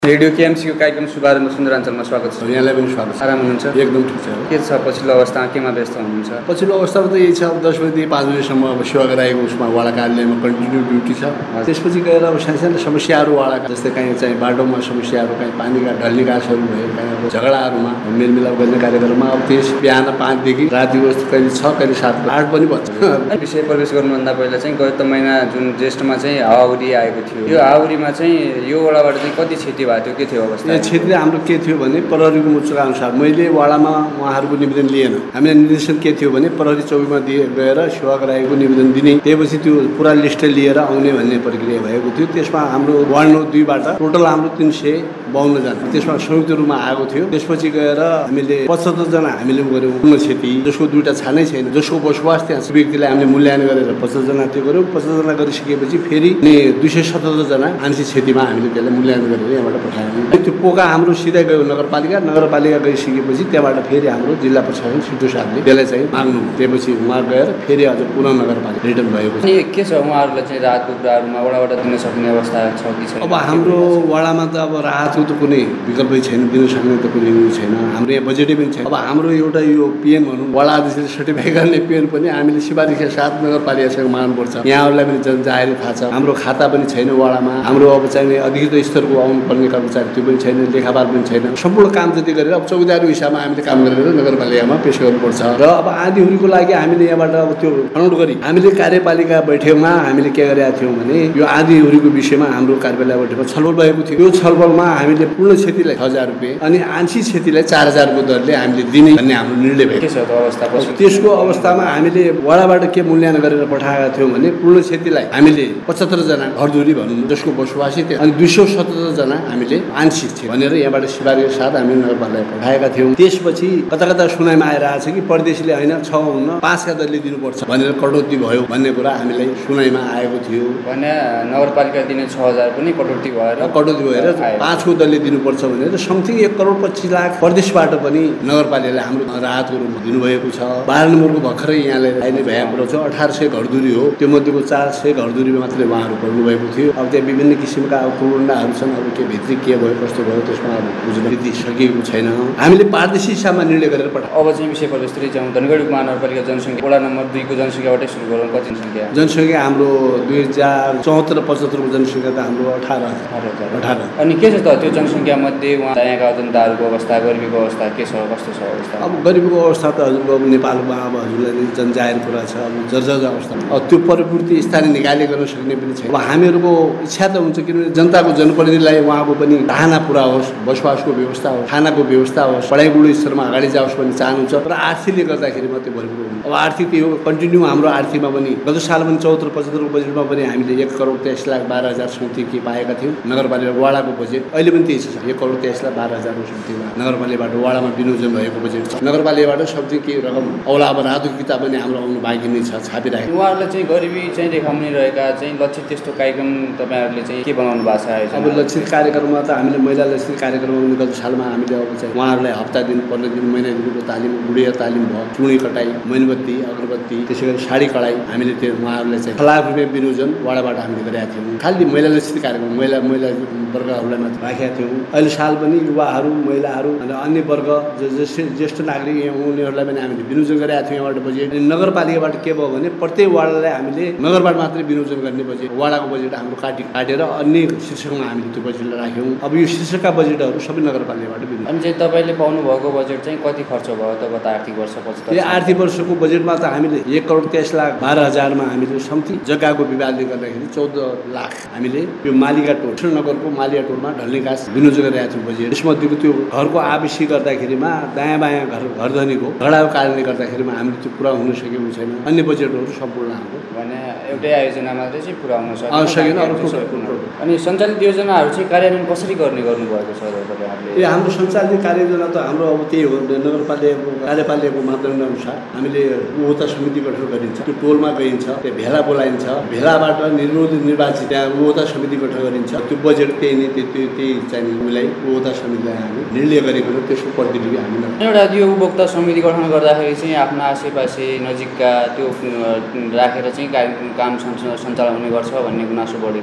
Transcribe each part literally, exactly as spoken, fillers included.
Radio केएमसीको कार्यक्रम शुभारम्भ सुन्दराञ्चलमा स्वागत छ। यहाँलाई पनि स्वागत छ। आराम हुनुहुन्छ? एकदम ठिक छ। के छ पछिल्लो अवस्थामा, केमा व्यस्त हुनुहुन्छ? पछिल्लो अवस्थामा त यही छ, अब दस बजीदेखि पाँच बजीसम्म अब सेवा गराएको उसमा वाडा कार्यालयमा कन्टिन्यू ड्युटी छ। त्यसपछि गएर अब सानो समस्याहरू वाडाका, जस्तै कहीँ चाहिँ बाटोमा समस्याहरू, कहीँ पानीका ढल्ने गाछहरू भयो, कहीँ अब झगडाहरूमा मेलमिलाप गर्ने कार्यक्रममा अब त्यस बिहान पाँचदेखि रातिको कहिले छ कहिले सात आठ पनि भन्छ। विषय प्रवेश गर्नुभन्दा पहिला चाहिँ गत महिना जुन ज्येष्ठमा चाहिँ हावाहुरी आएको थियो, यो हावाहुरीमा चाहिँ यो वडाबाट चाहिँ कति क्षति भएको थियो, के थियो अवस्था? क्षेत्रीय हाम्रो के थियो भने प्रहरीको मुचुका अनुसार मैले वाडामा उहाँहरूको निवेदन लिएन। हामीले निर्देशन के थियो भने प्रहरी चौकीमा दिए गएर सेवा गराएको निवेदन दिने, त्यसपछि त्यो पुरा लिस्ट लिएर आउने भन्ने प्रक्रिया भएको थियो। त्यसमा हाम्रो वार्ड नौ दुईबाट टोटल हाम्रो तिन सय बाउन्नजना त्यसमा संयुक्त रूपमा आएको थियो। त्यसपछि गएर हामीले पचहत्तरजना हामीले गऱ्यौँ पूर्ण क्षति, जसको दुईवटा छानै छैन, जसको बसोबास त्यहाँ व्यक्तिलाई हामीले मूल्याङ्कन गरेर पचहत्तरजना त्यो गऱ्यौँ। पचहत्तरजना गरिसकेपछि फेरि दुई सय सतहत्तरजना आंशिक क्षतिमा हामीले त्यसलाई मूल्याङ्कन गरेर यहाँबाट पठायौँ। त्यो पोका हाम्रो सिधै गयो नगरपालिका, नगरपालिका गइसकेपछि त्यहाँबाट फेरि हाम्रो जिल्ला प्रशासन सिटो साहबले त्यसलाई चाहिँ माग्नु, त्यसपछि उहाँ गएर फेरि अझ पुनः नगरपालिका रिटर्न भएको छ। अनि के छ उहाँहरूलाई चाहिँ राहतको कुराहरूमा वडाबाट दिन सक्ने अवस्था छ कि छैन? अब हाम्रो वडामा त अब राहतको त कुनै विकल्पै छैन, दिन सक्ने त कुनै उयो छैन। हाम्रो यहाँ बजेटै पनि छैन। अब हाम्रो एउटा यो पिएम भनौँ, वडा अध्यक्षले सर्टिफाई गर्ने पिएम पनि हामीले सिफारिसका साथ नगरपालिकासँग माग्नुपर्छ। यहाँहरूलाई पनि जनजाहेरी थाहा छ, हाम्रो खाता पनि छैन वडामा। हाम्रो अब चाहिँ अधिकृत स्तरको आउनुपर्ने कर्मचारी त्यो पनि छैन, लेखापाल पनि छैन। सम्पूर्ण काम जति गरेर अब चौकीदारको हिसाबमा हामीले काम गरेर नगरपालिकामा पेश गर्नुपर्छ। र अब आधीहुरीको लागि हामीले यहाँबाट अब त्यो छनौट गरी हामीले कार्यपालिका बैठकमा हामीले के गरेका थियौँ भने यो आधीहुरीको विषयमा हाम्रो कार्यपालिका बैठकमा छलफल भएको थियो। यो छलफलमा हामीले पूर्ण क्षतिलाई छ हजार रुपियाँ अनि आंशिक क्षतिलाई चार हजारको दरले हामीले दिने भन्ने हाम्रो निर्णय भएको छ। अवस्था त्यसको अवस्थामा हामीले वडाबाट के मूल्याङ्कन गरेर पठाएका थियौँ भने पूर्ण क्षतिलाई हामीले पचहत्तरजना घरधुरी भनौँ जसको बसोबासी थियो, अनि दुई सौ सतहत्तरजना हामीले आंशिक थियो भनेर यहाँबाट सिफारिस साथ हामीले नगरपालिका पठाएका थियौँ। त्यसपछि कता कता सुनाइमा आइरहेको छ कि परदेशीले होइन छ हुन्न पाँचका दरले दिनुपर्छ भनेर कटौती भयो भन्ने कुरा हामीलाई सुनाइमा आएको थियो। भने नगरपालिका दिने छ हजार पनि कटौती भएर कटौती भएर पाँचको दरले दिनुपर्छ भनेर समथिङ एक करोड पच्चिस लाख परदेशबाट पनि नगरपालिकाले हाम्रो राहतको रूपमा दिनुभएको छ। बाह्र नम्बरको भर्खरै यहाँलाई आइने भएको छ, अठार सय घरधुरी हो, त्यो मध्येको चार सय घरधुरीमा मात्रै उहाँहरू पर्नुभएको थियो। अब त्यहाँ विभिन्न किसिमका अब कुण्डाहरू छन्, अब के भित्री के भयो कस्तो भयो त्यसमा अब बुझ्न सकेको छैन। हामीले पारदर्शी हिसाबमा निर्णय गरेर पठाउँ। अब चाहिँ विषय प्रवेशतिर जाउँ। धनगढी महानगरपालिका जनसङ्ख्या वडा नम्बर दुईको जनसङ्ख्याबाटै सुरु गरौँ। कति जनसङ्ख्या? जनसङ्ख्या हाम्रो दुई हजार चौहत्तर पचहत्तरको जनसङ्ख्या त हाम्रो अठार हजार अठार। अनि के छ त त्यो जनसङ्ख्या मध्ये उहाँ यहाँका जनताहरूको अवस्था, गरिबीको अवस्था के छ, कस्तो छ अवस्था? अब गरिबीको अवस्था त हजुरको अब नेपालमा अब हजुरलाई जनजाहेर कुरा छ, अब जर्जर अवस्था। अब त्यो परिपूर्ति स्थानीय निकायले गर्न सक्ने पनि छैन। अब हामीहरूको इच्छा त हुन्छ किनभने जनताको जनप्रतिनिधिलाई उहाँको पनि चाहना पुरा होस्, बसोबासको व्यवस्था होस्, खानाको व्यवस्था होस्, पढाइ गुणस्तरमा अगाडि जाओस् भन्ने चाहनुहुन्छ। तर आर्थिकले गर्दाखेरि मात्रै भरिपूर्ण हुन्छ। अब आर्थिक त्यो कन्टिन्यू हाम्रो आर्थिकमा पनि गत साल पनि चौहत्तर पचहत्तरको बजेटमा पनि हामीले एक करोड तेइस लाख बाह्र हजार समथिङ के पाएका थियौँ नगरपालिका वडाको बजेट। अहिले पनि त्यही छ, एक करोड तेइस लाख बाह्र हजारको समथिङमा नगरपालिकाबाट वडामा विनियोजन भएको बजेट छ। नगरपालिकाबाट समथिङ केही रकम औला अब राहतको किताब पनि हाम्रो आउनु बाँकी नै छ, छापिराखेको। उहाँहरूले चाहिँ गरिबी चाहिँ रेखामुनि रहेका चाहिँ लक्षित त्यस्तो कार्यक्रम तपाईँहरूले चाहिँ के बनाउनु भएको छ? अब लक्षित कार्यक्रममा त हामीले महिला लक्षित कार्यक्रममा पनि गत सालमा हामीले अब चाहिँ उहाँहरूलाई हप्ता दिन पन्ध्र दिन महिना दिनको तालिम, गुडिया तालिम भयो, चुडी कटाई, मोमबत्ती, अगरबत्ती, त्यसै गरी साडी कढाई हामीले त्यो उहाँहरूलाई चाहिँ छ लाख रुपियाँ विनियोजन वडाबाट हामीले गरेका थियौँ। खालि महिला लक्षित कार्यक्रम महिला महिला वर्गहरूलाई मात्र राखेका थियौँ। अहिले साल पनि युवाहरू, महिलाहरू अनि अन्य वर्ग जस्तै ज्येष्ठ नागरिक उनीहरूलाई पनि हामीले विनियोजन गरेका थियौँ यहाँबाट बजेट। नगरपालिकाबाट के भयो भने प्रत्येक वार्डलाई हामीले नगरबाट मात्रै विनियोजन गर्ने बजेट, वडाको बजेट हाम्रो काटि काटेर अन्य शीर्षकमा हामीले त्यो बजेटलाई राख्यौँ। अब यो शीर्षकका बजेटहरू सबै नगरपालिकाबाट विनियोजन। अनि चाहिँ तपाईँले पाउनु भएको बजेट चाहिँ कति खर्च भयो त गत आर्थिक वर्षपछि? यो आर्थिक वर्षको बजेटमा त हामीले एक करोड तेइस लाख बाह्र हजारमा हामीले समथिङ जग्गाको विवादले गर्दाखेरि चौध लाख हामीले यो मालिका टोल नगरको मालिका टोलमा ढल्ने घाँस विनियोजन गरेका थियौँ बजेट। यसमध्येको त्यो घरको आवश्यक गर्दाखेरिमा दायाँ बायाँ घर घरधनीको झगडाको कारणले गर्दाखेरिमा हामीले त्यो पुरा हुन सकेको छैन। अन्य बजेटहरू सम्पूर्ण हाम्रो भने एउटै आयोजना मात्रै चाहिँ पुरा हुन सकेन। अनि सञ्चालित योजनाहरू चाहिँ कार्यान्वयन कसरी गर्ने गर्नुभएको छ तपाईँहरूले? ए हाम्रो सञ्चालित कार्ययोजना त हाम्रो अब त्यही हो, नगरपालिकाको कार्यपालिकाको मापदण्ड अनुसार हामीले उपभोक्ता समिति गठन गरिन्छ, त्यो टोलमा गइन्छ, त्यो भेला बोलाइन्छ, भेलाबाट निर्वाचित निर्वाचित त्यहाँ उपभोक्ता समिति गठन गरिन्छ। त्यो बजेट त्यही नै त्यो त्यही चाहिँ हामीलाई उपभोक्ता समितिलाई हामी निर्णय गरेको हो, त्यसको प्रतिलिपि हामीले एउटा यो उपभोक्ता समिति गठन गर्दाखेरि चाहिँ आफ्नो आसेपासे नजिकका त्यो राखेर चाहिँ काम सञ्चालन हुने गर्छ भन्ने गुनासो बढेको छ।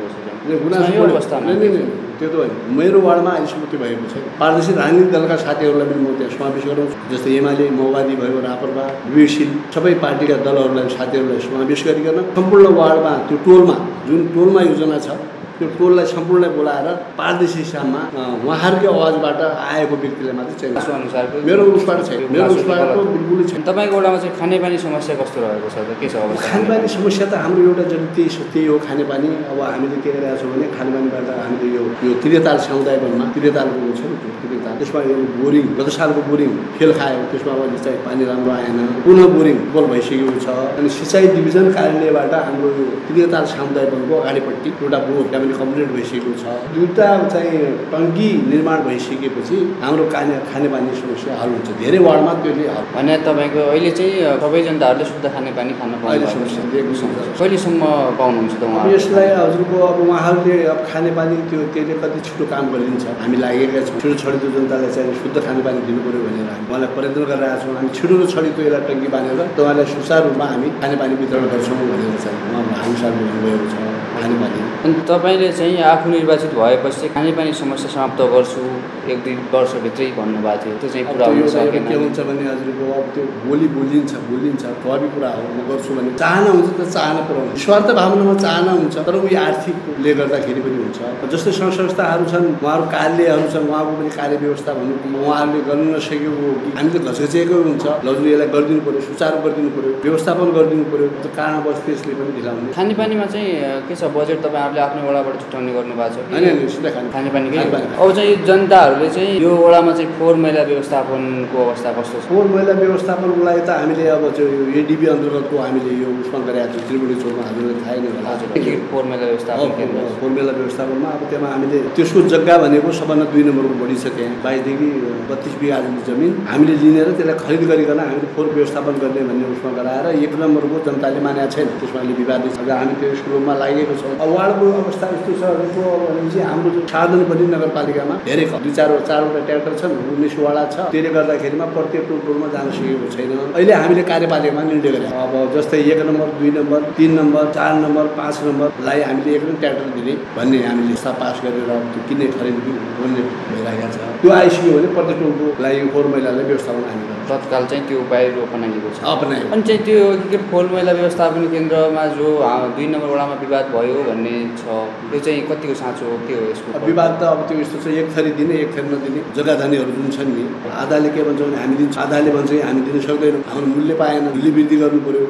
गुनासो अवस्थामा त्यो त होइन मेरो वार्डमा अहिलेसम्म त्यो भएको छैन पारदर्शी राजनीतिक दलका साथीहरूलाई पनि म त्यहाँ समावेश गराउँछु जस्तै एमाले माओवादी भयो राप्रपा विवेकशील सबै पार्टीका दलहरूलाई साथीहरूलाई समावेश गरिकन सम्पूर्ण वार्डमा त्यो टोलमा जुन टोलमा योजना छ त्यो टोललाई सम्पूर्ण बोलाएर पारदर्शी हिसाबमा उहाँहरूकै आवाजबाट आएको व्यक्तिलाई मात्रै चाहिँ अनुसारको मेरो उसबाट छैन मेरो उसबाट बिल्कुलै छैन। तपाईँको वडामा चाहिँ खानेपानी समस्या कस्तो रहेको छ त के छ अवस्था? खानेपानी समस्या त हाम्रो एउटा जति त्यही त्यही हो खानेपानी। अब हामीले के गरिरहेको छौँ भने खानेपानीबाट हामीले यो यो त्रिताल समुदाय वनमा त्रितालको छ नि त्यो त्रिताल त्यसमा यो बोरिङ गत सालको बोरिङ फेल खायो त्यसमा अब चाहिँ पानी राम्रो आएन पुनः बोरिङ बल भइसकेको छ अनि सिँचाइ डिभिजन कार्यालयबाट हाम्रो यो त्रिताल समुदाय वनको अगाडिपट्टि एउटा बोर कम्प्लिट भइसकेको छ दुईवटा चाहिँ टङ्की निर्माण भइसकेपछि हाम्रो खाने खानेपानी समस्या हल हुन्छ धेरै वार्डमा त्यसले हल भने तपाईँको अहिले चाहिँ सबै जनताहरूले शुद्ध खानेपानी खान पाउने समस्या दिएको छ कहिलेसम्म पाउनुहुन्छ त उहाँ? यसलाई हजुरको अब उहाँहरूले अब खानेपानी त्यो त्यसले कति छिटो काम गरिदिन्छ हामी लागेका छौँ छिटो छडितो जनतालाई चाहिँ शुद्ध खानेपानी दिनु पऱ्यो भनेर हामी उहाँलाई प्रयत्न गरिरहेका छौँ हामी छिटो छडितो यसलाई टङ्की बाँधेर तपाईँलाई सुचारू रूपमा हामी खानेपानी वितरण गर्छौँ भनेर चाहिँ उहाँले अनुसार भन्नुभएको छ खानेपानी। अनि तपाईँले चाहिँ आफू निर्वाचित भएपछि खानेपानी समस्या समाप्त गर्छु एक दुई वर्षभित्रै भन्नुभएको थियो त्यो चाहिँ पुरा हुन सकेन। के हुन्छ भने हजुरको अब त्यो बोली बोलिन्छ बोलिन्छ स्वाभाविक कुरा हो म गर्छु भने चाहना हुन्छ त चाहना पुऱ्याउनु स्वार्थ भावनामा चाहना हुन्छ तर उयो आर्थिकले गर्दाखेरि पनि हुन्छ जस्तै सङ्घ संस्थाहरू छन् उहाँहरू कार्यालयहरू छन् उहाँको पनि कार्य व्यवस्था भन्नु उहाँहरूले गर्नु नसकेको हो कि हामी त घचघचेकै हुन्छ लजु यसलाई गरिदिनु पऱ्यो सुचारू गरिदिनु पऱ्यो व्यवस्थापन गरिदिनु पऱ्यो त्यो कारणवश त्यसले पनि ढिलाउने। खानेपानीमा चाहिँ के छ बजेट तपाईँहरूले आफ्नो वडाबाट छुट्याउने गर्नुभएको छ होइन सिधै खानेपानीकै? अब चाहिँ जनताहरूले चाहिँ यो वडामा चाहिँ फोहोर मैला व्यवस्थापनको अवस्था कस्तो छ? फोहोर मैला व्यवस्थापनको लागि त हामीले अब चाहिँ यो एडिबी अन्तर्गतको हामीले यो उसमा गरेका छौँ त्रिवेणी चौकमा हजुरलाई थाहै नै होला फोहोर मैला व्यवस्थापन केन्द्र फोहोर मैला व्यवस्थापनमा अब त्यसमा हामीले त्यसको जग्गा भनेको सबभन्दा दुई नम्बरको बढी छ त्यहाँ बाइसदेखि बत्तिस बिघा जमिन हामीले लिनेर त्यसलाई खरिद गरिकन हामीले फोहोर व्यवस्थापन गर्ने भन्ने उसमा गराएर एक नम्बरको जनताले मानेको छैन त्यसमा अहिले विवादित छ हामी त्यो स्कुलमा लागेको छौँ। अब वार्डको अवस्था यस्तो छ भनेपछि हाम्रो साधन पनि नगरपालिकामा धेरै दुई चार चारवटा ट्र्याक्टर छन् उन्नाइस वडा छ त्यसले गर्दाखेरिमा प्रत्येक टोल टोलमा जान सकेको छैन। अहिले हामीले कार्यपालिकामा निर्णय गरेँ अब जस्तै एक नम्बर दुई नम्बर तिन नम्बर चार नम्बर पाँच नम्बरलाई हामीले एक ट्र्याक्टर दिने भन्ने हामीले हिसाब पास गरेर त्यो किन्ने खरिद बोल्ने भइरहेको छ त्यो आइसक्यो भने प्रत्येक टोलको लागि फोहोर मैलालाई व्यवस्थापन हामी तत्काल चाहिँ त्यो उपायहरू अपनाइएको छ अपनायो। अनि चाहिँ त्यो के फोहोर मैला व्यवस्थापन केन्द्रमा जो दुई नम्बर वडामा विवाद भयो भन्ने छ त्यो चाहिँ कतिको साँचो हो के हो यसको विवाद त अब त्यो यस्तो छ एक थरी दिने एक थरी नदिने जग्गा धनीहरू जुन छन् नि आधाले के भन्छ भने हामी दिन्छौँ आधाले भन्छ हामी दिन सक्दैनौँ हाम्रो मूल्य पाएन मूल्य वृद्धि गर्नु पऱ्यो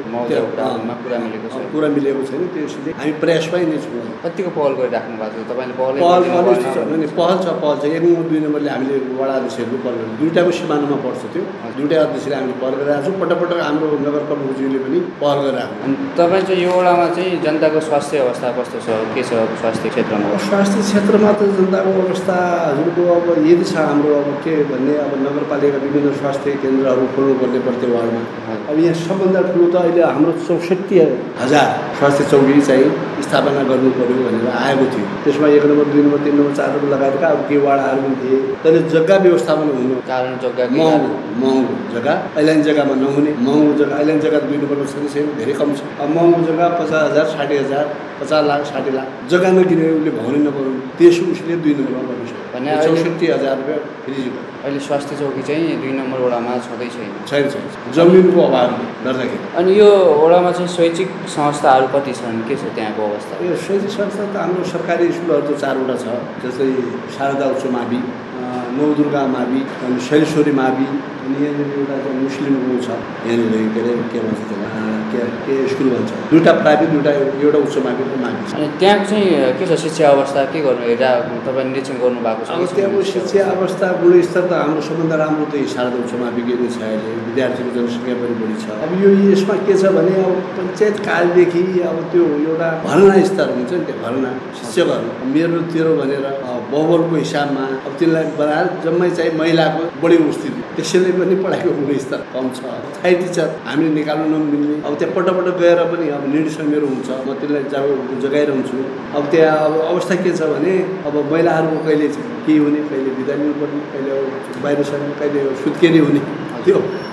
कुरा मिलेको छ कुरा मिलेको छैन त्यसले हामी प्रयास पाइ नै छौँ। कतिको पहल गरिराख्नु भएको छ तपाईँले? पहल पहल पहल छ पहल छ एक नम्बर दुई नम्बरले हामीले वडा अध्यक्षहरूको पहल गर्छौँ दुईवटाको सिमानामा पर्छ त्यो दुईवटा अध्यक्षले हामीले पहल गरिरहेको छौँ पटक पटक हाम्रो नगर प्रमुखज्यूले पनि पहल गरिरहेको अनि तपाईँ चाहिँ यो वडामा चाहिँ जनताको स्वास्थ्य अवस्था कस्तो छ के छ स्वास्थ्य क्षेत्रमा? स्वास्थ्य क्षेत्रमा त जनताको अवस्था हजुरको अब यदि छ हाम्रो अब के भन्ने अब नगरपालिका विभिन्न स्वास्थ्य केन्द्रहरू खोल्नुपर्ने प्रत्येक वार्डमा अब यहाँ सबभन्दा ठुलो त अहिले हाम्रो चौसठी हजार स्वास्थ्य चौकी चाहिँ स्थापना गर्नु पऱ्यो भनेर आएको थियो त्यसमा एक नम्बर दुई नम्बर तिन नम्बर चार नम्बर लगायतका अब केही वार्डहरू पनि थिए तर जग्गा व्यवस्थापन हुनु कारण जग्गा महँगो महँगो जग्गा ऐल्यान्ड जग्गामा नहुने महँगो जग्गा ऐल्यान्ड जग्गा दुई नम्बरमा छैन छैन धेरै कम छ अब महँगो जग्गा पचास हजार साठी हजार पचास लाख साठी लाख जग्गा नकिने उसले भौनै नपाउनु त्यस उसले दुई नम्बरमा गर्नु भने चौसठी हजार रुपियाँ फिजिकल अहिले स्वास्थ्य चौकी चाहिँ दुई नम्बर वडामा छँदै छैन छैन छैन जमिनको अभाव गर्दाखेरि। अनि यो वडामा चाहिँ शैक्षिक संस्थाहरू कति छन् के छ त्यहाँको अवस्था? यो शैक्षिक संस्था त हाम्रो सरकारी स्कुलहरू त चारवटा छ जस्तै शारदा उच्च मावि नवदुर्गा मावि अनि शैलेश्वरी मावि अनि यहाँनिर एउटा चाहिँ मुस्लिमको छ यहाँनिर के अरे के भन्छ त्यसलाई के के स्कुल भन्छ दुईवटा प्राइभेट दुईवटा एउटा उच्च मावि र मावि छ। अनि त्यहाँ चाहिँ के छ शिक्षा अवस्था के गर्नु हेर्दा तपाईँ निरीक्षण गर्नु भएको छ? अब त्यहाँको शिक्षा अवस्था गुणस्तर त हाम्रो सबभन्दा राम्रो त शारदा उच्च माविकै नै छ अहिले विद्यार्थीको जनसङ्ख्या पनि बढी छ। अब यो यसमा के छ भने अब पञ्चायत कालदेखि अब त्यो एउटा भर्ना स्तर हुन्छ नि त्यो भर्ना शिक्षकहरू मेरो तेरो भनेर बहुबलको हिसाबमा अब त्यसलाई बनाएर जम्मै चाहिँ महिलाको बढी उपस्थिति त्यसैले पनि पढाइको गुणस्तर कम छ। थाई टिचर हामीले निकाल्नु नमिल्ने अब त्यहाँ पटक पटक गएर पनि अब निर्देशन मेरो हुन्छ म त्यसलाई जब जगाइरहन्छु। अब त्यहाँ अब अवस्था के छ भने अब महिलाहरूको कहिले के हुने कहिले बिदा लिनुपर्ने कहिले बाहिर सर्ने कहिले सुत्केरी हुने त्यो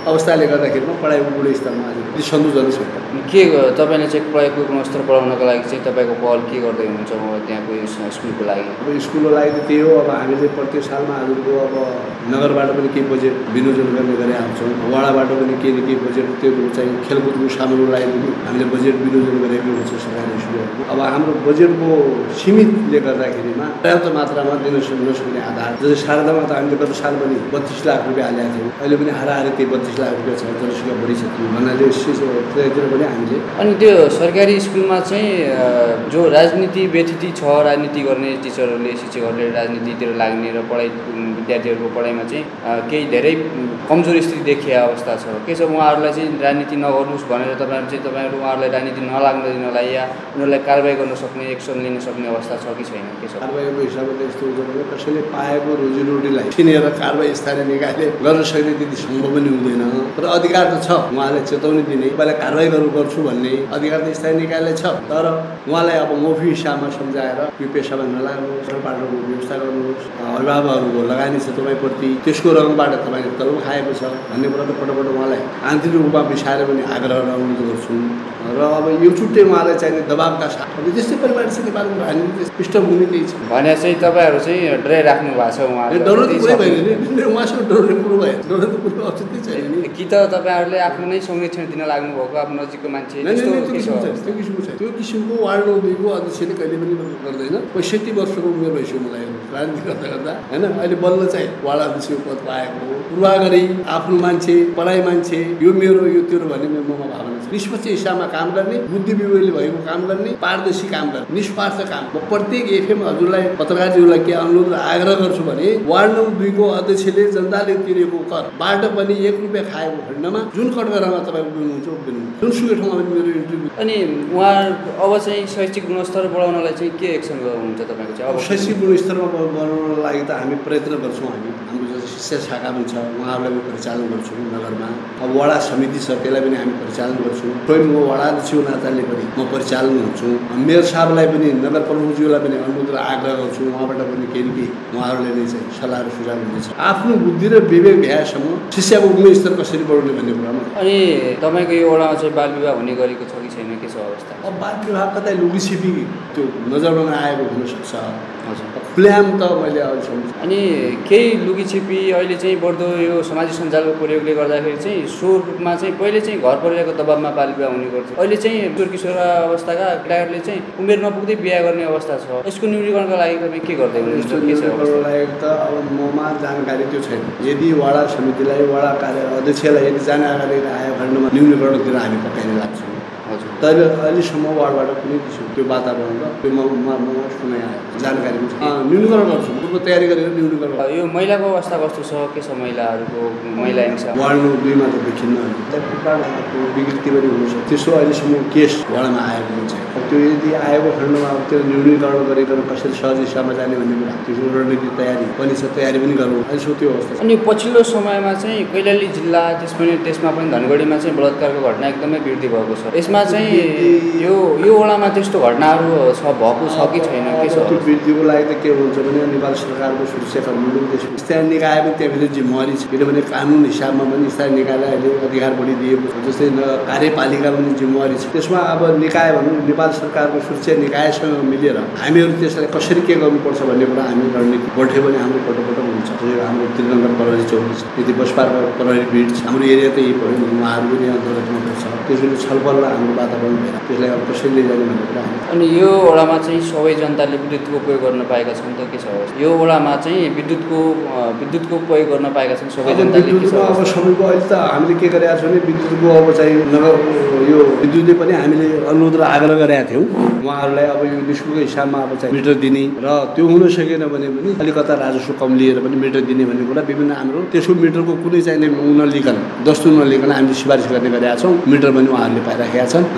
अवस्थाले गर्दाखेरिमा पढाइको गुणस्तरमा अलिकति सन्तोषजनक छैन। के तपाईँले चाहिँ पढाइको गुणस्तर बढाउनको लागि चाहिँ तपाईँको पहल के गर्दै हुनुहुन्छ त्यहाँको स्कुलको लागि? अब स्कुलको लागि त त्यही हो। अब हामीले प्रत्येक सालमा हजुरको अब नगरबाट पनि केही बजेट विनियोजन गर्ने गरेर आउँछौँ, वाडाबाट पनि केही न केही बजेट त्यो चाहिँ खेलकुदको सामानको लागि पनि हामीले बजेट विनियोजन गरेको हुन्छ सरकारी स्कुलहरूको। अब हाम्रो बजेटको सीमितले गर्दाखेरिमा पर्याप्त मात्रामा दिन नसक्ने आधार जस्तै शारदामा त हामीले गत साल पनि बत्तिस लाख रुपियाँ हालेका थियौँ, अहिले पनि हाराहारी त्यही बत्तिस लाख रुपियाँ छ, जनसङ्ख्या बढी छ त्यो भन्नाले त्यतिर पनि हामीले। अनि त्यो सरकारी स्कुलमा चाहिँ जो राजनीति व्यथिति छ, राजनीति गर्ने टिचरहरूले शिक्षकहरूले राजनीतितिर लाग्ने र पढाइ विद्यार्थीहरूको पढाइमा चाहिँ केही धेरै कमजोर स्थिति देखिया अवस्था छ। के छ उहाँहरूलाई चाहिँ राजनीति नगर्नुहोस् भनेर तपाईँहरू चाहिँ तपाईँहरू उहाँहरूलाई राजनीति नलाग्न दिनलाई या उनीहरूलाई कारबाही गर्न सक्ने एक्सन लिन सक्ने अवस्था छ कि छैन? के छ कारबाहीको हिसाबले यस्तो हुन्छ भने कसैले पाएको रोजीरोटीलाई छिनेर कारबाही स्थानीय निकायले गर्न सक्ने त्यति सम्भव पनि हुँदैन। तर अधिकार त छ, उहाँलाई चेतावनी दिने, तपाईँलाई कारबाही गर्नु गर्छु भन्ने अधिकार त स्थानीय निकायलाई छ। तर उहाँलाई अब मौखिक हिसाबमा सम्झाएर यो पेसामा नलाग्नुहोस्, बाटोको व्यवस्था गर्नुहोस्, अभिभावकहरूको लगानी छ तपाईँप्रति, त्यसको रङबाट तपाईँले तलब खाएको छ भन्ने कुरा त पटपट उहाँलाई आन्तरिक रूपमा मिसाएर पनि आग्रह र अनुरोध गर्छु। र अब यो छुट्टै उहाँलाई चाहिने दबावका साथ अब त्यस्तै परिवार छ, नेपालको राजनीति पृष्ठभूमि त्यही छ भने चाहिँ तपाईँहरू चाहिँ डराइराख्नु भएको छ उहाँले? डराउनु त कुरै भएन नि, उहाँसँग डराउने कुरो भयो, डराउनु कुरो औचित्य छैन नि। कि त तपाईँहरूले आफ्नो नै संरक्षण दिन लाग्नु भएको आफ्नो नजिकको मान्छे? त्यो किसिमको छ, त्यो किसिमको वार्ड नौ दुईको अध्यक्षले कहिले पनि गर्दैन। पैँसठी वर्षको उमेर भइसक्यो मलाई राजनीति गर्दा गर्दा होइन। अहिले बल्ल चाहिँ वार्ड अध्यक्षको पद पाएको पूर्वा गरी आफ्नो मान्छे पढाइ मान्छे यो मेरो यो तेरो भन्ने ममा भावना छ। निष्पक्ष हिसाबमा काम गर्ने, बुद्धि विवेकले भएको काम गर्ने, पारदर्शी काम गर्ने, निष्पार्थ काम। म प्रत्येक एफएम हजुरलाई पत्रकारजीहरूलाई के अनुरोध र आग्रह गर्छु भने वार्ड नौ दुईको अध्यक्षले जनताले तिरेको करबाट पनि एक रुपियाँ खाएको खण्डमा जुन कटघरामा तपाईँ उभिनुहुन्छ उभिनुहुन्छ, जुनसुकै ठाउँमा पनि मेरो इन्टरभ्यू। अनि उहाँ अब चाहिँ शैक्षिक गुणस्तर बढाउनलाई चाहिँ के एक्सन गर्नुहुन्छ तपाईँको चाहिँ? अब शैक्षिक गुणस्तरमा बनाउनको लागि त हामी प्रयत्न गर्छौँ। हामी हाम्रो जस्तो शिक्षा शाखा पनि छ, उहाँहरूलाई पनि परिचालन गर्छौँ नगरमा। अब वडा समिति छ, त्यसलाई पनि हामी परिचालन गर्छौँ। स्वयं म वडा अध्यक्षको नाताले पनि म परिचालन हुन्छु। मेयर साहबलाई पनि नगर प्रमुखज्यूलाई पनि अनुरोध र आग्रह गर्छु, उहाँबाट पनि केही न केही उहाँहरूले नै चाहिँ सल्लाह र सुझाव हुनेछ। आफ्नो बुद्धि र विवेक भ्याएसम्म शिक्षाको गुणस्तर कसरी बढाउने भन्ने कुरामा। अनि तपाईँको यो वडामा चाहिँ बाल विवाह हुने गरेको छ कि छैन, के छ अवस्था? अब बाल विवाह कतै लुकीछिपी त्यो नजरमा नआएको हुनसक्छ। हजुर, खुल्याम त मैले अहिलेसम्म। अनि केही लुकीछिपी अहिले चाहिँ बढ्दो यो सामाजिक सञ्जालको प्रयोगले गर्दाखेरि चाहिँ स्वरूपमा चाहिँ पहिले चाहिँ घर परिवारको दबावमा बाल विवाह हुने गर्थ्यो, अहिले चाहिँ किशोर किशोर अवस्थाका केटाहरूले चाहिँ उमेर नपुग्दै बिहा गर्ने अवस्था छ। यसको न्यूनीकरणका लागि तपाईँ के गर्दै हुनुहुन्छ? लागि त अब ममा जानकारी त्यो छैन। यदि वडा समितिलाई वडा कार्य अध्यक्षलाई यदि जानकारी आयो खण्डमा न्यूनीकरणतिर हामी पकाइने लाग्छौँ। हजुर, तर अहिलेसम्म वार्डबाट कुनै किसिम त्यो वातावरण र त्यो सुनाइ आयो जानकारी पनि छ। न्यूनीकरण गर्छौँ, पूर्व तयारी गरेर न्यूनीकरण। यो महिलाको अवस्था कस्तो छ, के छ महिलाहरूको महिला हिंसा? वार्ड नौ दुईमा त देखिन्न, कुखुराको विकृति पनि हुनसक्छ। त्यसो अहिलेसम्म केस वार्डमा आएको पनि छैन। त्यो यदि आएको खण्डमा अब त्यो न्यूनीकरण गरिकन कसरी सहज हिसाबमा जाने भन्ने कुरा त्यो रणनीति तयारी पनि छ, तयारी पनि गरौँ। अहिलेसम्म त्यो अवस्था छ। अनि पछिल्लो समयमा चाहिँ कैलाली जिल्ला त्यसमा त्यसमा पनि धनगढीमा चाहिँ बलात्कारको घटना एकदमै वृद्धि भएको छ। यसमा चाहिँ यो यो वडामा त्यस्तो घटनाहरू छ भएको छ कि छैन, के छ? त्यो वृद्धिको लागि त के हुन्छ भने नेपाल सरकारको सुरक्षाकर्मीहरू पनि स्थानीय निकाय पनि त्यहाँभित्र जिम्मेवारी छ। किनभने कानुन हिसाबमा पनि स्थानीय निकायलाई अहिले अधिकार बढी दिएको छ, जस्तै कार्यपालिका पनि जिम्मेवारी छ। त्यसमा अब निकाय भनौँ नेपाल सरकारको सुरक्षा निकायसँग मिलेर हामीहरू त्यसलाई कसरी के गर्नुपर्छ भन्ने कुरा हामी रणनीति बढे पनि हाम्रो पटक हुन्छ। हाम्रो त्रिनगर प्रहरी चौकी छ, यदि बसपार प्रहरी भिड छ, हाम्रो एरिया त यही पऱ्यो, उहाँहरू पनि अन्तर्गतमा पर्छ। त्यसरी छलफल र हाम्रो वातावरण भएर त्यसलाई अब कसरी लिइजाने भन्ने कुरा। अनि यो वडामा चाहिँ सबै जनताले विद्युतको उपयोग गर्न पाएका छन् त, के छ अवस्था? यो वडामा चाहिँ विद्युतको विद्युतको उपयोग गर्न पाएका छन् सबै जनताले? अब सबैको अहिले त हामीले के गरेका छौँ भने विद्युतको अब चाहिँ नगर यो विद्युतले पनि हामीले अनुरोध र आग्रह गरेका थियौँ उहाँहरूलाई। अब यो निःशुल्क हिसाबमा अब चाहिँ मिटर दिने र त्यो हुन सकेन भने पनि अलिकता राजस्व कम लिएर पनि मिटर दिने भन्ने कुरा विभिन्न हाम्रो त्यसको मिटरको कुनै चाहिँ नलिकन दस्तुर नलिकन हामीले सिफारिस गर्ने गरेका छौँ। मिटर पनि उहाँहरूले पाइराखेका छन्।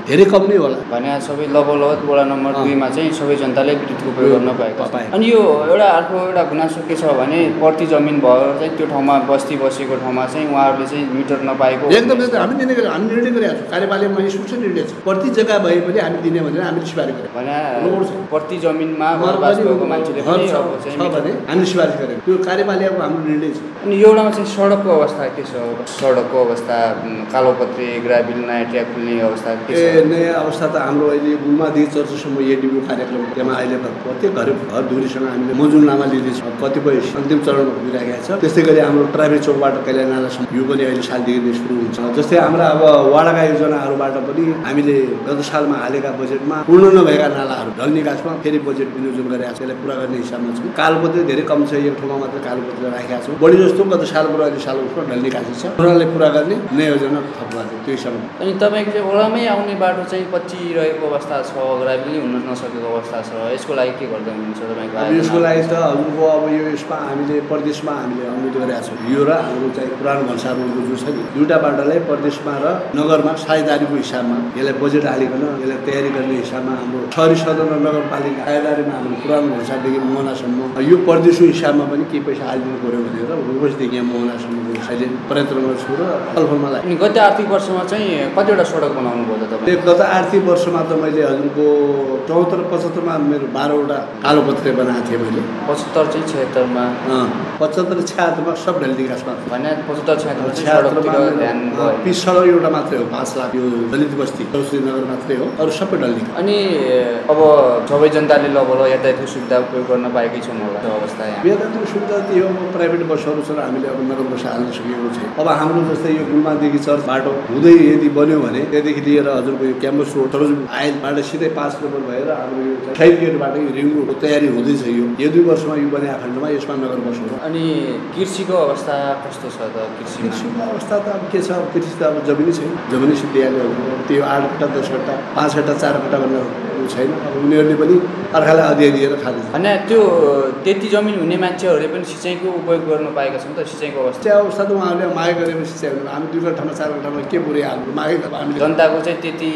धेरै कम नै होला भने सबै लगभग वडा नम्बर दुईमा चाहिँ सबै जनताले विद्युतको प्रयोग गर्न पाएको छ। अनि यो एउटा अर्को एउटा गुनासो के छ भने प्रति जमिन भएर चाहिँ त्यो ठाउँमा बस्ती बसेको ठाउँमा चाहिँ उहाँहरूले चाहिँ मिटर नपाएको एकदम हामी दिने हामी निर्णय गरेका छौँ कार्यपालिकामा स्पष्ट निर्णय छ प्रति जग्गा भए पनि हामी दिने भनेर हामीले सिफारिस गरेको भने प्रति जमिनमा बसोबास गरेको मान्छेले पनि अब चाहिँ भने हामीले सिफारिस गरेको त्यो कार्यपालिकाको हाम्रो निर्णय छ। अनि एउटामा चाहिँ सडकको अवस्था के छ सडकको अवस्था कालोपत्रे ग्राभिल नयाँ ट्र्याक खुल्ने अवस्था के छ? ए नयाँ अवस्था त हाम्रो अहिले गुल्मादेखि चर्चसम्म एडिबी कार्यक्रम त्यहाँ अहिले प्रत्येक घर घर धुरीसँग हामीले मजुरनामा लिँदैछौँ कतिपय अन्तिम चरणमा पुगिरहेका छ। त्यस्तै गरी हाम्रो ट्राफिक चौकबाट कैला नालासम्म यो पनि अहिले सालदेखि सुरु हुन्छ। जस्तै हाम्रा अब वाडाका योजनाहरूबाट पनि हामीले गत सालमा हालेका बजेटमा पूर्ण नभएका नालाहरू ढल निकासमा फेरि बजेट विनियोजन गरेका छ त्यसलाई पुरा गर्ने हिसाबमा छौँ। कालोपत्रे धेरै कम छ एक ठाउँमा मात्र कालोपत्रे राखेका छौँ बढी जस्तो गत सालको अहिले साल उसमा ढल निकास छ उनीहरूलाई पुरा गर्ने नयाँ योजना थप्नु छ त्यो हिसाबमा। अनि तपाईँको चाहिँ वडामै आउने बाटो चाहिँ पच्चिरहेको अवस्था छ ग्राभिल हुन नसकेको अवस्था छ यसको लागि के गर्दै हुनुहुन्छ तपाईँको? यसको लागि त हजुरको अब यो यसमा हामीले प्रदेशमा हामीले अनुमति गरेका छौँ यो र हाम्रो चाहिँ पुरानो भन्सार रोडको जो छ नि दुईवटा बाटोलाई प्रदेशमा र नगरमा साझेदारीको हिसाबमा यसलाई बजेट हालिकन यसलाई तयारी गर्ने हिसाबमा हाम्रो शहरी सदन र नगरपालिका साझेदारीमा हाम्रो पुरानो भन्सारदेखि मोहनासम्म यो प्रदेशको हिसाबमा पनि केही पैसा हालिदिनु पऱ्यो भनेर रोबसदेखि यहाँ मोहनासम्मको अहिले प्रयत्नमा छु र छलफलमा लाग्यो। अनि गत आर्थिक वर्षमा चाहिँ कतिवटा सडक बनाउनु भयो त तपाईँ? गत आर्थिक वर्षमा त मैले हजुरको चौहत्तर पचहत्तरमा मेरो बाह्रवटा कालोपत्रे बनाएको थिएँ मैले। पचहत्तर चाहिँ छिहत्तरमा पचहत्तर छ्यात्तरमा सब ढल निकासमा भने पचहत्तर छ्यात्तरमा पिस सडक एउटा मात्रै हो पाँच लाख यो दलित बस्ती चौसठी नगर मात्रै हो अरू सबै ढल निकास। अनि अब सबै जनताले लगभग यातायातको सुविधा उपयोग गर्न पाएकै छौँ होला त्यो अवस्था यहाँ? यातायातको सुविधा त्यो अब प्राइभेट बसहरू छ हामीले अब नगर बस हाल्न सकेको छ। अब हाम्रो जस्तै यो गुल्मादेखि चर्च बाटो हुँदै यदि बन्यो भने त्यहाँदेखि लिएर हजुरको यो क्याम्पस रोड सरोज आइलबाट सिधै पाँच नम्बर भएर हाम्रो यो साइड गेटबाट यो रिङ रोडको तयारी हुँदैछ यो यो दुई वर्षमा यो बनेको खण्डमा यसमा नगर बस हो। अनि कृषिको अवस्था कस्तो छ त? कृषि कृषिको अवस्था त अब के छ कृषि त अब जमिनै छैन जमिनै सिद्धिहाल्यो त्यो आठ कट्टा दस कट्टा पाँच कट्टा चार कट्टा भनेर छैन अब उनीहरूले पनि अर्कालाई अधिया दिएर खाँदैछ। होइन त्यो त्यति जमिन हुने मान्छेहरूले पनि सिँचाइको उपयोग गर्न पाएका छन् त सिँचाइको अवस्था? त्यो अवस्था त उहाँहरूले माग गरेपछि सिँचाइ हुनु हामी दुई कट्ठामा चार कट्ठामा के पुरै हाल्नु मागै त हामीले जनताको चाहिँ त्यति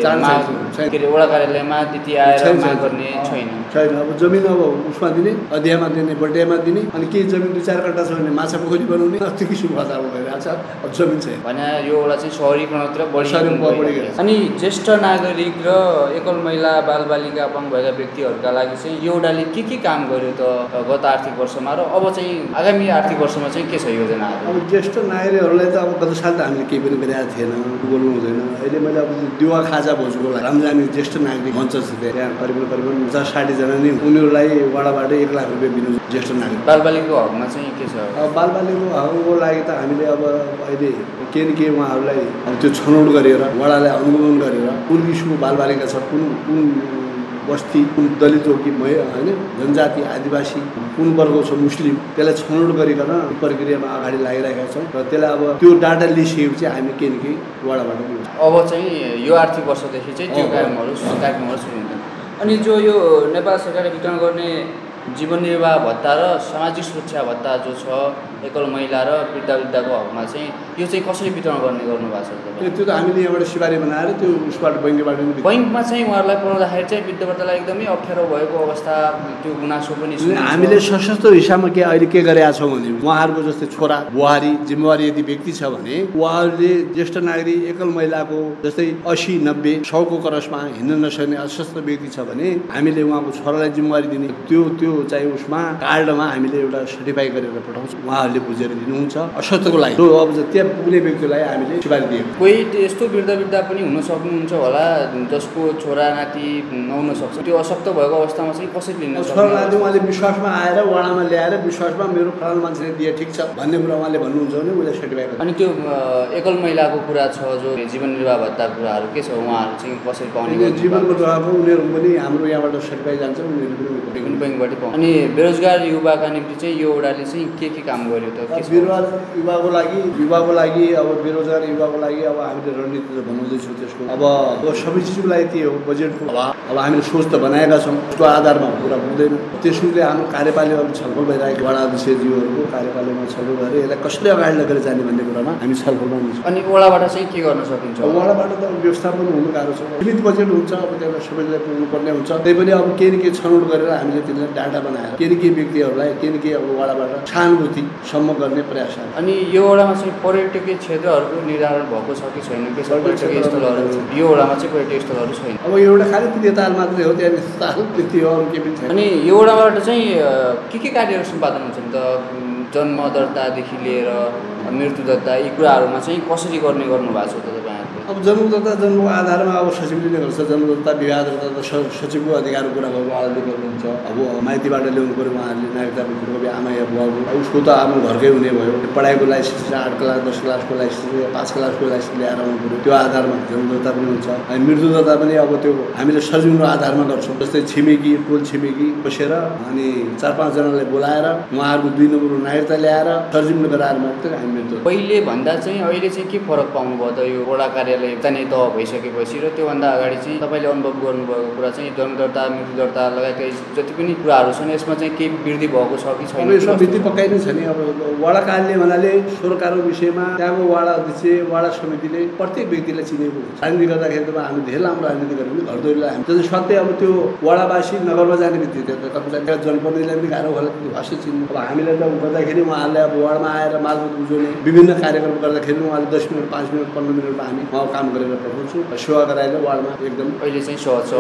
के अरे वडा कार्यालयमा त्यति आएर माग गर्ने छैन छैन। अब जमिन अब उसमा दिने अधियामा दिने बटेमा दिने अनि केही जमिन दुई चार कट्टा छ भने माछा पोखरी बनाउने त्यो किसिमको हतारमा भइरहेको छ अब जमिन छैन भने यो एउटा चाहिँ सहरीकरणतिर बढी। अनि ज्येष्ठ नागरिक र एकल महिला बालबालिका अपाङ्ग भएका व्यक्तिहरूका लागि चाहिँ योडाले के के काम गर्यो त गत आर्थिक वर्षमा र अब चाहिँ आगामी आर्थिक वर्षमा चाहिँ के छ योजनाहरू? अब ज्येष्ठ नागरिकहरूलाई त अब गत साल त हामीले केही पनि गरेका थिएन बोल्नु हुँदैन। अहिले मैले अब दिवा खाजा भोजको लागि रामजानी ज्येष्ठ नागरिक मञ्च छ त्यहाँ करिब करिब पचास साठीजना नै उनीहरूलाई वडाबाट एक लाख रुपियाँ दिनु ज्येष्ठ नागरिक। बालबालिकाको हकमा चाहिँ के छ? अब बालबालिकाको हकको लागि त हामीले अब अहिले के न के उहाँहरूलाई अब त्यो छनौट गरेर वडालाई अनुगमन गरेर कुन किसिमको बालबालिका छ कुन कुन बस्ती कुन दलित हो कि होइन जनजाति आदिवासी कुन वर्ग छ मुस्लिम त्यसलाई छनौट गरिकन प्रक्रियामा अगाडि लागिरहेका छौँ र त्यसलाई अब त्यो डाटा लिइसकेपछि हामी केही न केही वडाबाट अब चाहिँ यो आर्थिक वर्षदेखि चाहिँ त्यो कार्यक्रमहरू कार्यक्रमहरू सुरु हुन्छन्। अनि जो यो नेपाल सरकारले वितरण गर्ने जीवन निर्वाह भत्ता र सामाजिक सुरक्षा भत्ता जो छ एकल महिला र वृद्ध वृद्धको हकमा चाहिँ यो चाहिँ कसरी वितरण गर्ने गर्नु भएको छ? त्यो त हामीले यहाँबाट सिफारिस बनाएर त्यो उसबाट बैङ्कबाट बैङ्कमा चाहिँ उहाँहरूलाई पढाउँदाखेरि चाहिँ वृद्ध वृद्धलाई एकदमै अप्ठ्यारो भएको अवस्था त्यो गुनासो पनि हामीले सशस्त्र हिसाबमा के अहिले के गरेका छौँ भने उहाँहरूको जस्तै छोरा बुहारी जिम्मेवारी यदि व्यक्ति छ भने उहाँहरूले ज्येष्ठ नागरिक एकल महिलाको जस्तै असी नब्बे सौको क्रसमा हिँड्न नसक्ने असशस्त्र व्यक्ति छ भने हामीले उहाँको छोरालाई जिम्मेवारी दिने त्यो त्यो चाहिँ उसमा कार्डमा हामीले एउटा सर्टिफाई गरेर पठाउँछौँ उहाँहरूले बुझेर दिनुहुन्छ असशस्त्रको लागि अब त्यहाँ पुग्ने व्यक्तिलाई हामीले सिफारिस दिएको। कोही यस्तो वृद्ध वृद्ध पनि हुन सक्नुहुन्छ होला जसको छोरा नाति नहुन सक्छ त्यो अशक्त भएको अवस्थामा चाहिँ कसरी लिन सक्छ? छोरा नाति उहाँले विश्वासमा आएर वडामा ल्याएर विश्वासमा मेरो फलानु मान्छेले दिए ठिक छ भन्ने कुरा उहाँले भन्नुहुन्छ भने उसले सर्टिफाई गर्छ। अनि त्यो एकल महिलाको कुरा छ जो जीवन निर्वाह भत्ता कुराहरू के छ उहाँहरू चाहिँ कसरी पाउने? जीवन निर्वाहको उनीहरू पनि हाम्रो यहाँबाट सर्टिफाई जान्छ उनीहरू पनि ब्याङ्कबाट पाउँछ। अनि बेरोजगार युवाका निम्ति चाहिँ यो वडाले चाहिँ के के काम गर्यो त? बेरोजगार युवाको लागि युवाको लागि अब बेरोजगार युवाको लागि अब हामीले रणनीति बनाउँदैछौँ त्यसको अब सबै चिजको लागि त्यही हो बजेटको अभाव अब हामीले सोच त बनाएका छौँ, त्यसको आधारमा पुरा हुँदैन। त्यसले हाम्रो कार्यपालिका छलफल भइरहेको वडा अध्यक्षज्यूहरूको कार्यपालिकामा छलफल भएर यसलाई कसरी अगाडि लगेर जाने भन्ने कुरामा हामी छलफलमा हुन्छौँ। अनि वडाबाट चाहिँ के गर्न सकिन्छ? वडाबाट त व्यवस्थापन हुनु गाह्रो छ, सीमित बजेट हुन्छ, अब त्यसलाई सबैलाई पुग्नुपर्ने हुन्छ। त्यही पनि अब केही न केही छनौट गरेर हामीले त्यसलाई डाटा बनाएर केही न केही व्यक्तिहरूलाई केही न केही अब वडाबाट सहानुभूतिसम्म गर्ने प्रयास छ। अनि यो वडामा चाहिँ पर्यटकीय क्षेत्रहरूको निर्धारण भएको छ कि छैन? के छ पर्यटकीय स्थलहरू? यो वडामा चाहिँ पर्यटकीय स्थलहरू छैन। अब एउटा खालि तितेताल मात्रै हो, त्यहाँ ताल त्यति हो, अरू केही पनि छैन। अनि यो वडाबाट चाहिँ के के कार्यहरू सम्पादन हुन्छ नि त? जन्म दर्तादेखि लिएर मृत्यु दर्ता यी कुराहरूमा चाहिँ कसरी गर्ने गर्नु भएको छ त तपाईँहरूले? अब जन्मदर्ता जन्मको आधारमा अब सचिवले नै गर्छ। जन्मदर्ता विवाह दर्ता त सचिवको अधिकारको कुरा भयो, उहाँले गर्नुहुन्छ। अब माइतीबाट ल्याउनु पऱ्यो, उहाँहरूले नागरिकता बुझ्नुभयो, आमा या बुवाको उसको त आफ्नो घरकै हुने भयो। पढाइको लाइसेन्स आठ क्लास दस क्लासको लाइसेन्स पाँच क्लासको लाइसेन्स ल्याएर आउनु पऱ्यो, त्यो आधारमा जन्मदर्ता पनि हुन्छ। अनि मृत्यु दर्ता पनि अब त्यो हामीले सजिलो आधारमा गर्छौँ। जस्तै छिमेकी टोल छिमेकी बसेर अनि चार पाँचजनालाई बोलाएर उहाँहरूको दुई नम्बरको नागरिकता ल्याएर सर्जिमको आधारमा मात्रै हामी मृत्यु। पहिले भन्दा चाहिँ अहिले चाहिँ के फरक पाउनुभयो त? यो वडा कार्यालय स्थानीय तह भइसकेपछि र त्योभन्दा अगाडि चाहिँ तपाईँले अनुभव गर्नुभएको कुरा चाहिँ जन्म दर्ता मृत्यु दर्ता लगायत जति पनि कुराहरू छन् यसमा चाहिँ केही वृद्धि भएको छ कि छैन? यसमा वृद्धि पक्कै नै छ नि। अब वडा कार्यालय भन्नाले सरकारको विषयमा त्यहाँको वडा अध्यक्ष वडा समितिले प्रत्येक व्यक्तिलाई चिनेको हुन्छ। राजनीति गर्दाखेरि त हामी धेरै लामो राजनीति गऱ्यौँ नि, घर दैलोलाई हामी त्यो सत्य। अब त्यो वडावासी नगरमा जाने बित्तिकै त कर्मचारी जनप्रतिनिधिलाई पनि गाह्रो होला त्यो भाषा चिन्नु। अब हामीलाई त गर्दाखेरि उहाँहरूले अब वार्डमा आएर मालपोत बुझाउने विभिन्न कार्यक्रम गर्दाखेरि उहाँले दस मिनट पाँच मिनट पन्ध्र मिनटमा हामी उहाँ काम गरेर पठाउँछु, सेवा गराएर वार्डमा एकदम अहिले चाहिँ सहज छ।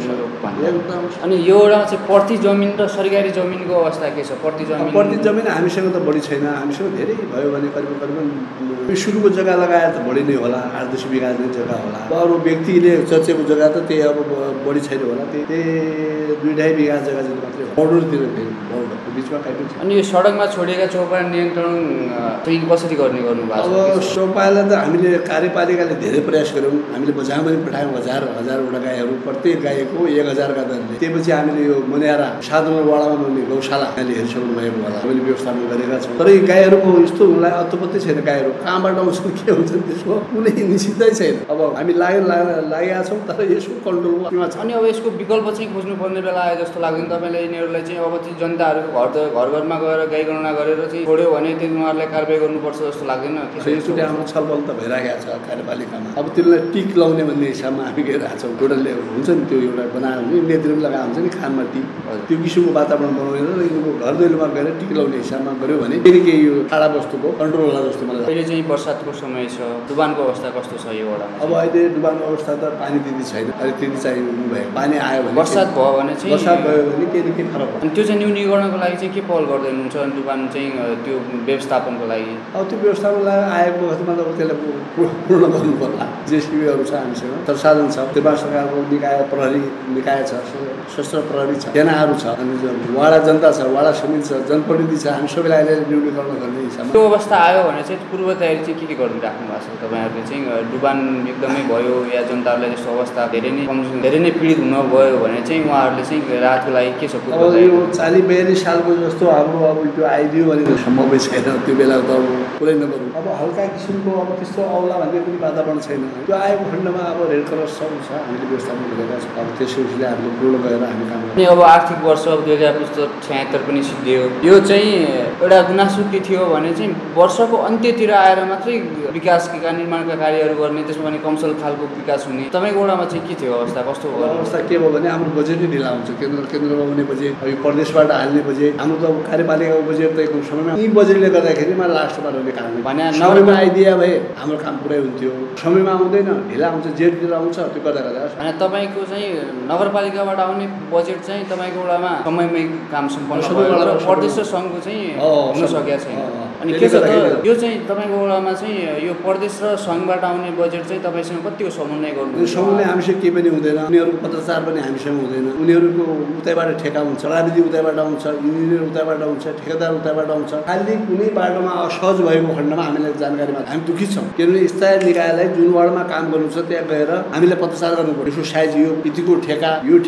अनि यो वडामा चाहिँ प्रति जमिन र सरकारी जमिनको अवस्था के छ? प्रति जमिन प्रति जमिन हामीसँग त बढी छैन, हामीसँग धेरै भयो भने करिब करिब सुरुको जग्गा लगाएर त बढी नै होला, आठ दस बिघा नै जग्गा होला। अरू व्यक्तिले चर्चेको जग्गा त त्यही अब बढी छैन होला, त्यही दुई ढाई बिघा जग्गा जति मात्रै बोर्डरतिर बोर्डरको बिचमा काहीँ पनि छ। अनि यो सडकमा छोडिएका चौपाया नियन्त्रण चाहिँ कसरी गर्ने गर्नु भएको छ? अब चौपायालाई त हामीले कार्यपालिकाले धेरै प्रयास गऱ्यौँ। हामीले बजारमा पनि पठायौँ हजार हजारवटा गाईहरू, प्रत्येक गाईको एक हजारका दरले। त्यसपछि हामीले यो मन्यारा सात नम्बर वाडामा बन्ने गौशाला अहिले हेरिसक्नु भएको होला, हामीले व्यवस्थापन गरेका छौँ। तर यी गाईहरूको यस्तो हुनलाई अत्तपत्तै छैन, गाईहरू कहाँबाट आउँछन् के हुन्छन् त्यसको कुनै निश्चितै छैन। अब हामी लागि लागेका छौँ, तर यसको कन्ट्रोलमा छ। अनि अब यसको विकल्प चाहिँ खोज्नुपर्ने बेला आए जस्तो लाग्दैन तपाईँलाई? यिनीहरूलाई चाहिँ अब चाहिँ जनताहरूको घर घर घरमा गएर गाई गणना गरेर चाहिँ छोड्यो भने त्यो उहाँहरूलाई कारवाही गर्नुपर्छ जस्तो लाग्दैन? यसरी हाम्रो छलफल त भइरहेको छ कार्यपालिकामा। अब त्यसलाई टिक लाउने भन्ने हिसाबमा हामी गइरहेको छौँ। एउटा हुन्छ नि त्यो एउटा बनायो भने नेत्रले लगाएको हुन्छ नि खानमा टिक, त्यो किसिमको वातावरण बनाउनेर यिनीहरूको घर दैलोमा गएर टिक लाउने हिसाबमा गऱ्यो भने फेरि केही यो टाढा वस्तुको कन्ट्रोल होला जस्तो मलाई लाग्छ। अहिले चाहिँ वर्षातको समय छ, डुबानको अवस्था कस्तो छ यो वडामा? अब अहिले डुबानको अवस्था त पानी त्यति छैन, अहिले त्यति चाहिँ भयो। पानी आयो भने वर्षात भयो भने चाहिँ वर्षात भयो भने केही न केही फरक अनि त्यो चाहिँ न्यूनीकरणको लागि चाहिँ के पहल गर्दै हुनुहुन्छ? अनि डुबान चाहिँ त्यो व्यवस्थापनको लागि अब त्यो व्यवस्थापनलाई आएको वखतमा त त्यसलाई पूर्ण गर्नु पर्ला। जेसिबीहरू छ हामीसँग, संसाधन छ, नेपाल सरकारको निकाय प्रहरी निकाय छ, सशस्त्र प्रहरी छ, सेनाहरू छ, अनि वाडा जनता छ, वाडा समिति छ, जनप्रतिनिधि छ। हामी सबैलाई अहिले न्यूनीकरण गर्ने हिसाबमा त्यो अवस्था आयो भने चाहिँ पूर्व तयारी चाहिँ के के गर्नु राख्नु भएको छ तपाईँहरूले? चाहिँ डुबान एकदमै भयो या जनताहरूलाई जस्तो अवस्था धेरै नै कमजोर धेरै नै पीडित हुन गयो भने चाहिँ उहाँहरूले चाहिँ राहतको लागि के छ? अब यो चालिस बयालिस सालको जस्तो हाम्रो अब त्यो आइदियो भने सम्भवै छैन, त्यो बेला त अब पुरै नगरौँ। अब हल्का किसिमको अब त्यस्तो आउला भन्ने पनि वातावरण छैन। त्यो आएको खण्डमा अब रेड क्रस सब छ, हामीले व्यवस्थापन गरेका छौँ। अब त्यसैले हामीले पूर्ण गरेर हामी काम गर्छौँ। अनि अब आर्थिक वर्ष अब दुई हजार पचहत्तर छयत्तर पनि सिद्धियो। यो चाहिँ एउटा गुनासो के थियो भने चाहिँ वर्षको अन्त्यतिर आएर मात्रै विकासका निर्माणका कार्यहरू गर्ने, त्यसमा पनि कमसल खालको विकास हुने। तपाईँको वडामा चाहिँ के थियो अवस्था? कस्तो अवस्था के भयो भने हाम्रो बजेटै ढिला हुन्छ। केन्द्र केन्द्रमा आउने बजेट, अब यो प्रदेशबाट हाल्ने बजेट, हाम्रो त अब कार्यपालिकाको बजेट त एकदम समयमा यी बजेटले गर्दाखेरिमा लास्टमा रहने काम भने समयमा आइदिए भए हाम्रो काम पुरै हुन्थ्यो। समयमा आउँदैन, ढिला आउँछ, जेठतिर आउँछ, त्यो गर्दा गर्दा अनि तपाईँको चाहिँ नगरपालिकाबाट आउने बजेट चाहिँ तपाईँको वडामा समयमै काम सम्पन्न भयो र प्रदेश र सङ्घको चाहिँ हुन सकेको छैन। अनि के छ त यो चाहिँ तपाईँको वडामा चाहिँ यो प्रदेश र सङ्घबाट आउने बजेट चाहिँ तपाईँसँग कतिको समन्वय गर्नु? समन्वय हामीसँग केही पनि हुँदैन, उनीहरूको पत्रचार पनि हामीसँग हुँदैन। उनीहरूको उतैबाट ठेका हुन्छ, राजनीति उतैबाट आउँछ, इन्जिनियर उतैबाट आउँछ, ठेकेदार उतैबाट आउँछ। खालि कुनै बाटोमा असहज भएको खण्डमा हामीलाई जानकारीमा हामी दुखित छौँ। किनभने स्थायी निकायलाई जुन वार्डमा काम गर्नु छ त्यहाँ गएर हामीलाई पत्रचार गर्नु पर्यो। यसो साइज, यो यतिको ठेका, यो ठेकेदार,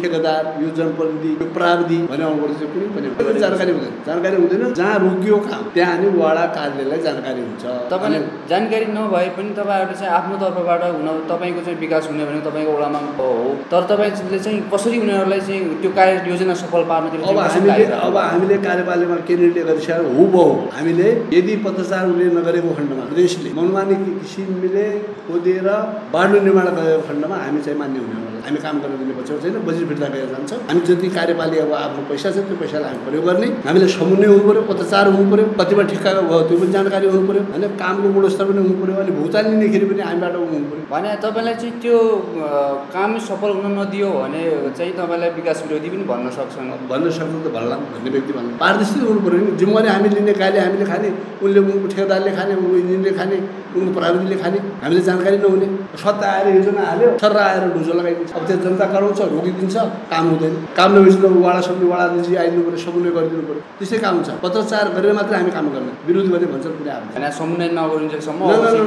यो जनप्रतिनिधि यो प्राविधिक भने आउनुपर्छ कुनै पनि जानकारी हुँदैन जानकारी हुँदैन जहाँ रोकियो काम त्यहाँ नि वडा कार्यालयलाई जानकारी हुन्छ तपाईँले जानकारी नभए पनि तपाईँहरूले चाहिँ आफ्नो तर्फबाट हुन तपाईँको चाहिँ विकास हुने भने तपाईँको वडामा हो तर तपाईँले चाहिँ कसरी उनीहरूलाई चाहिँ त्यो कार्य योजना सफल पार्नतिर अब हामीले अब हामीले कार्यपालिकामा के निर्णय गरिसक्यो हो बहु हामीले यदि पत्रचार उसले नगरेको खण्डमा प्रदेशले मनमानी किसिमले खोदेर बाटो निर्माण गरेको खण्डमा हामी चाहिँ मान्य हुने हामी काम गर्न दिने पछि छैन बजेट फिर्ता गरेर जान्छ हामी जति कार्यपालिका अब आफ्नो पैसा छ त्यो पैसालाई हामी प्रयोग गर्ने हामीले समन्वय हुनु पऱ्यो पत्रचार हुनु पऱ्यो कतिपय ठिक्काको भयो त्यो पनि जानकारी हुनु पऱ्यो होइन कामको गुणस्तर पनि हुनु पऱ्यो अनि भुक्तान लिनेखेरि पनि हामीबाट हुनु पऱ्यो भने तपाईँलाई चाहिँ त्यो काम सफल हुन नदियो भने चाहिँ तपाईँलाई विकास विरोधी पनि भन्न सक्छन् भन्न सक्छ त भन्ला भन्ने व्यक्ति भन्नु पारदर्शी हुनु पऱ्यो नि जिम्मेवारी हामी लिने गाली हामीले खाने उनले उनको ठेकेदारले खाने उनको इन्जिनले खाने उनको प्राविधिकले खाने हामीले जानकारी नहुने सत्ता आएर योजना हाल्यो सर आएर ढुजो लगाइदिन्छ अब त्यो जनता कराउँछ रोकिदिन्छ काम हुँदैन काम नभएपछि वडा समिति वडादेखि आइदिनु पऱ्यो समन्वय गरिदिनु पऱ्यो त्यसै काम हुन्छ पत्रचार गरेर मात्रै हामी काम गर्ने विरोधी भने भन्छ कुनै अब समन्वय नगरिन्जेलसम्म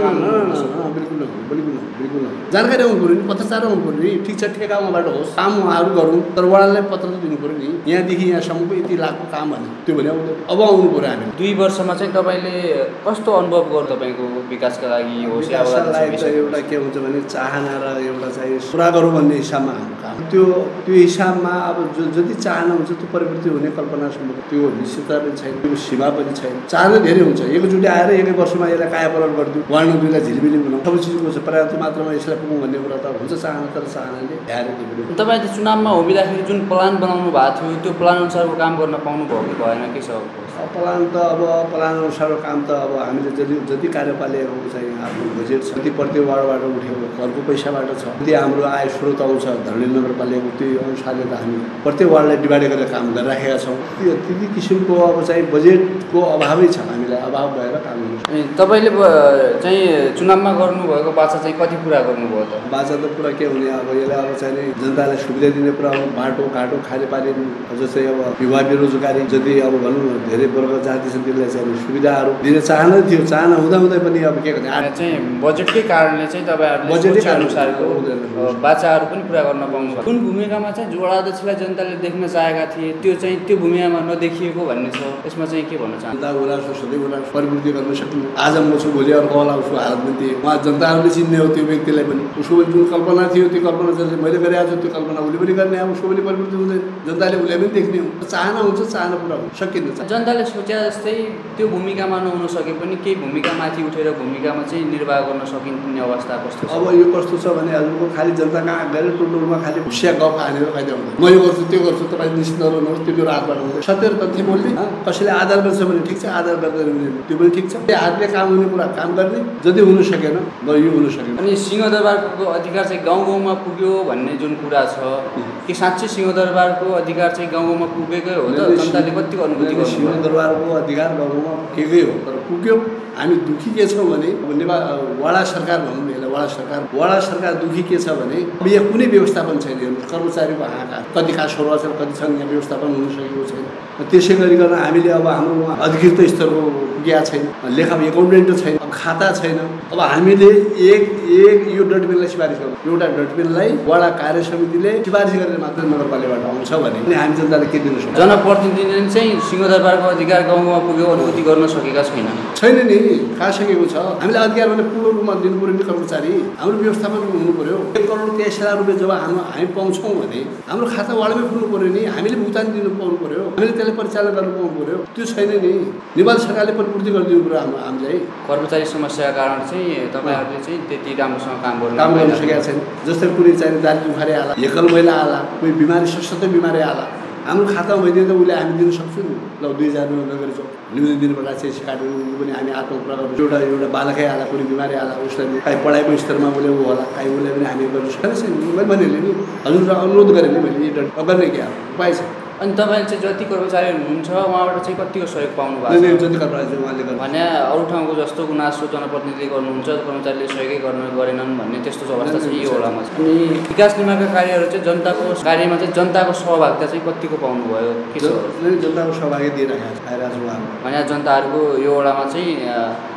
बिल्कुल बिल्कुल बिल्कुल जानकारी आउनु पऱ्यो नि पत्रचार आउनु पऱ्यो नि ठिक छ ठेकामाबाट होस् काम उहाँहरू गरौँ तर वडालाई पत्र त दिनु पऱ्यो नि यहाँदेखि यहाँसम्मको यति लाखको काम भने त्यो भने अब आउनु पऱ्यो हामी दुई वर्षमा चाहिँ तपाईँले कस्तो अनुभव गर्नु तपाईँको विकासका लागि होस् एउटा के हुन्छ भने चाहना र एउटा चाहिँ पुरा गरौँ भन्ने हिसाबमा हाम्रो काम त्यो त्यो हिसाबमा अब जो जति चाहना हुन्छ त्यो परिवर्तन हुने कल्पनासम्म त्यो निश्चितता पनि छैन त्यो सीमा पनि छैन चाहना धेरै हुन्छ एकचोटि आएर एकै वर्षमा यसलाई कायापलट गरिदिउँ वार्ड दुईलाई झिलिमिली बनाउँ सबै चिजको पर्याप्त मात्रामा यसलाई पुगौँ भन्ने कुरा त हुन्छ चाहना तर चाहनाले ध्यान तपाईँले चुनावमा उभिँदाखेरि जुन प्लान बनाउनु भएको थियो त्यो प्लान अनुसारको काम गर्न पाउनु भयो कि भएन के छ प्लान त अब प्लान अनुसारको काम त अब हामीले जति जति कार्यपालिकाको चाहिँ आफ्नो बजेट छ त्यति प्रत्येक वार्डबाट उठेको घरको पैसाबाट छ त्यति हाम्रो आय स्रोत आउँछ धरणी नगरपालिकाको त्यो अनुसारले त हामी प्रत्येक वार्डलाई डिभाइड गरेर काम गरिराखेका छौँ त्यो त्यति किसिमको अब चाहिँ बजेटको अभावै छ हामीलाई अभाव भएर काम गर्नु तपाईँले चाहिँ चुनावमा गर्नुभएको बाचा चाहिँ कति पुरा गर्नुभयो त बाचा त पुरा के हुने अब यसलाई अब चाहिँ जनतालाई सुविधा दिने कुरा हो बाटो घाटो खानेपानी जस्तै अब युवा बेरोजगारी जति अब भनौँ न धेरै वर्ग जाति छ त्यसलाई चाहिँ सुविधाहरू दिन चाहना थियो चाहना हुँदाहुँदै पनि अब के गर्ने चाहिँ बजेटकै कारणले चाहिँ तपाईँहरूले बजेटकै अनुसारको बाचाहरू पनि पुरा गर्न पाउनु कुन भूमिकामा चाहिँ वडा अध्यक्षलाई जनताले देख्न चाहेका थिए त्यो चाहिँ त्यो भूमिकामा नदेखिएको भन्ने छ यसमा चाहिँ के भन्न चाहन्छ जनता उनीहरू सधैँ उनीहरू परिवृत्ति गर्न सक्नु आज म छु भोलि अर्को होला उसको हालतमा थिएँ उहाँ जनताहरूले चिन्ने हो त्यो व्यक्तिलाई पनि उसको पनि जुन कल्पना थियो त्यो कल्पना चाहिँ मैले गरिरहेको छु त्यो कल्पना उसले पनि गर्ने अब उसको पनि परिवृत्ति हुँदैन जनताले उसले पनि देख्ने हो चाहना हुन्छ चाहना पुरा हुन्छ सकिन्छ जनताले सोचे जस्तै त्यो भूमिकामा नहुन सके पनि केही भूमिका माथि उठेर भूमिकामा चाहिँ निर्वाह गर्न सकिने अवस्था कस्तो छ अब यो कस्तो छ भने हजुरको खालि जनता कहाँ गएर टोलटोलमा खालि भुसिया गफ हानेर फाइदा हुँदैन म यो गर्छु त्यो गर्छु तपाईँ निश्चित नरहनुहोस् त्यो मेरो हातबाट हुँदैन सत्य र तथ्य बोल्ने कसैले आधार गर्छ भने ठिक छ आधार गर्दैन भने त्यो पनि ठिक छ त्यो हातले काम हुने कुरा काम गर्ने जति हुनु सकेन म यो हुनु सकेन अनि सिंहदरबारको अधिकार चाहिँ गाउँ गाउँमा पुग्यो भन्ने जुन कुरा छ कि साँच्चै सिंहदरबारको अधिकार चाहिँ गाउँ गाउँमा पुगेकै हो त जनताले कतिको अनुभूति गर्छ सिंहदरबारको अधिकार गाउँ गाउँमा पुगेकै हो तर पुग्यो हामी दुःखी के छौँ भने नेपाल वडा सरकार भनौँ न यसलाई वडा सरकार वडा सरकार दुःखी के छ भने अब यहाँ कुनै व्यवस्थापन छैन कर्मचारीको हाहाकार कति काठसरुवा छन् कति छन् यहाँ व्यवस्थापन हुन सकेको छैन त्यसै गरिकन हामीले अब हाम्रो अधिकृत स्तरको पुगेका छैन लेखा एकाउन्टेन्ट छैन अब खाता छैन अब हामीले एक एक यो डटबिनलाई सिफारिस गर्छौँ एउटा डटबिनलाई वडा कार्य समितिले सिफारिस गरेर मात्र नगरपालिकाबाट आउँछ भने हामी जनताले के दिन सक्छौँ जनप्रतिनिधिले चाहिँ सिंहदरबारको अधिकार गाउँ गाउँमा पुग्यो अनुभूति गर्न सकेका छैन छैन नि कहाँ सकेको छ हामीलाई अधिकार भने पूर्ण रूपमा दिनु पऱ्यो नि कर्मचारी हाम्रो व्यवस्थापन हुनु पऱ्यो एक करोड तेइस लाख रुपियाँ जब हाम्रो हामी पाउँछौँ भने हाम्रो खाता वाडामै खुल्नु पऱ्यो नि हामीले भुक्तान दिनु पाउनु पऱ्यो हामीले त्यसलाई परिचालन गर्नु पाउनु पऱ्यो त्यो छैन नि नेपाल सरकारले परिपूर्ति गरिदिनु पऱ्यो हाम्रो हामीलाई कर्मचारी समस्याका कारण चाहिँ तपाईँहरूले चाहिँ त्यति राम्रोसँग काम गर्नु काम गर्न सकेका छैन जस्तै कुनै चाहिँ दाली दुखारे आला एकल महिला आला कोही बिमारी सशक्त बिमारी आला हाम्रो खातामा भइदियो त उसले हामी दिन सक्छौँ नि ल दुई हजारमा लगेर जाउँ न्युन दिनबाट चाहिँ काट्यो पनि हामी आत्मपुरा गर्छौँ एउटा एउटा बालकै आला कुनै बिमारी आला उसलाई काहीँ पढाइको स्तरमा उसले ऊ होला काहीँ उसले पनि हामी गर्नु सक्दैन मैले भनेले नि हजुर अनुरोध गरेँ नि मैले गर्ने क्या उपाय छ अनि तपाईँले चाहिँ जति कर्मचारी हुनुहुन्छ उहाँबाट चाहिँ कतिको सहयोग पाउनु भएको छ जति कर्मचारी उहाँले गर्नु भने अरू ठाउँको जस्तो गुनासो जनप्रतिनिधिले गर्नुहुन्छ कर्मचारीले सहयोगै गर्नु गरेनन् भन्ने त्यस्तो अवस्था चाहिँ यो होलामा छ अनि विकास निर्माणका कार्यहरू चाहिँ जनताको कार्यमा चाहिँ जनताको सहभागिता चाहिँ कतिको पाउनुभयो के छ जनताको सहभागिता दिइरहेको छ आइरहेको छ भने जनताहरूको यो वडामा चाहिँ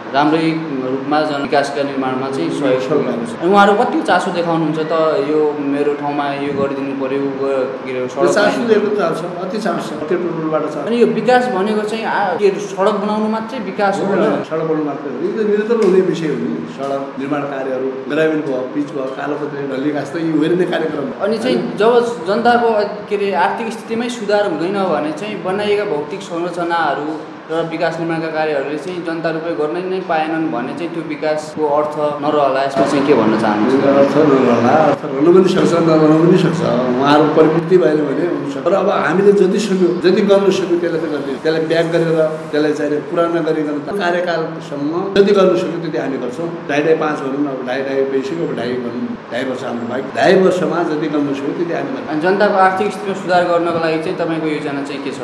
राम्रै रूपमा जन विकासका निर्माणमा चाहिँ सहयोग पुर्याएको छ। अनि उहाँहरू कति चासो देखाउनुहुन्छ त यो मेरो ठाउँमा यो गरिदिनु पऱ्यो के अरे सडक चासो दिएको चाहन्छ अति चाहन्छ त्यो टोटलबाट छ। अनि यो विकास भनेको चाहिँ के सडक बनाउनु मात्रै विकास हो र सडक बनाउनु मात्रै हो यो निरन्तर हुने विषय हो नि। सडक निर्माण कार्यहरू ग्रामीण भयो पिच भयो कालोपत्री ढल्ली घाँस त यो हेर्ने कार्यक्रम। अनि चाहिँ जब जनताको के अरे आर्थिक स्थितिमै सुधार हुँदैन भने चाहिँ बनाइएका भौतिक संरचनाहरू र विकास निर्माणका कार्यहरूले चाहिँ जनता रूपै गर्न नै पाएनन् भने चाहिँ त्यो विकासको अर्थ नरहला। यसमा चाहिँ के भन्न चाहनुहुन्छ? अर्थ नरहला अर्थ रहन पनि सक्छ नरहन पनि सक्छ उहाँहरू परिपूर्ति भएन भने हुन्छ। तर अब हामीले जति सक्यो जति गर्न सक्यो त्यसलाई त गर्ने त्यसलाई ब्याक गरेर त्यसलाई चाहिँ पुरा नगरिकन कार्यकालसम्म जति गर्न सक्यो त्यति हामी गर्छौँ। ढाई ढाई पाँच भनौँ न अब ढाई ढाई भइसक्यो अब ढाई भनौँ ढाई वर्ष हाम्रो बाइक ढाई वर्षमा जति गर्न सक्यो त्यति हामी गर्छौँ। अनि जनताको आर्थिक स्थितिमा सुधार गर्नको लागि चाहिँ तपाईँको योजना चाहिँ के छ?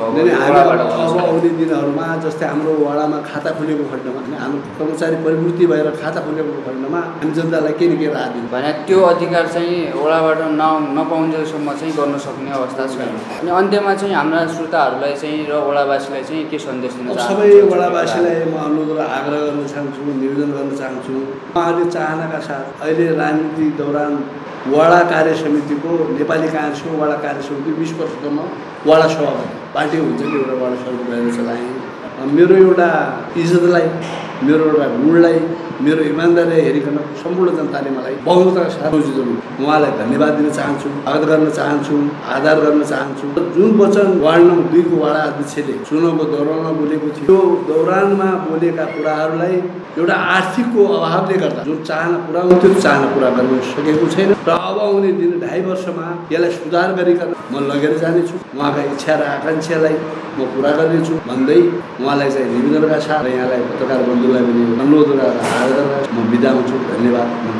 अब आउने दिनहरूमा जस्तै हाम्रो वडामा खाता खुलेको खण्डमा हाम्रो कर्मचारी परिपूर्ति भएर खाता खुलेको खण्डमा हामी जनतालाई के न के राहत दिन्छ भने त्यो अधिकार चाहिँ वडाबाट न नपाउन्जेलसम्म चाहिँ गर्न सक्ने अवस्था छैन। अनि अन्त्यमा चाहिँ हाम्रा श्रोताहरूलाई चाहिँ र वडावासीलाई चाहिँ के सन्देश दिन चाहन्छु? सबै वडावासीलाई म अनुरोध र आग्रह गर्न चाहन्छु निवेदन गर्न चाहन्छु उहाँहरूले चाहनाका साथ अहिले राजनीति दौरान वडा कार्य समितिको नेपाली काङ्ग्रेसको वडा कार्य समिति बिस वर्षसम्म वडा सभापति पार्टी हुन्छ कि एउटा वडा सभापति रहेर चलाएँ। मेरो एउटा इज्जतलाई मेरो एउटा गुणलाई मेरो इमान्दारीलाई हेरिकन सम्पूर्ण जनताले मलाई बहुमतका साथ जिताउनु उहाँलाई धन्यवाद दिन चाहन्छु स्वागत गर्न चाहन्छु आदर गर्न चाहन्छु। जुन वचन वार्ड नम्बर दुईको वडा अध्यक्षले चुनावको दौरानमा बोलेको थियो त्यो दौरानमा बोलेका कुराहरूलाई एउटा आर्थिकको अभावले गर्दा जुन चाहना पुरा हुन्थ्यो त्यो चाहना पुरा गर्न सकेको छैन र अब आउने दिन ढाई वर्षमा यसलाई सुधार गरिकन म लगेर जानेछु उहाँका इच्छा र आकाङ्क्षालाई म पुरा गर्नेछु भन्दै उहाँलाई चाहिँ निवेदनका साथ र यहाँलाई पत्रकार बन्धुलाई पनि अनुरोध गरेर आदर गरेर म बिदा हुन्छु। धन्यवाद।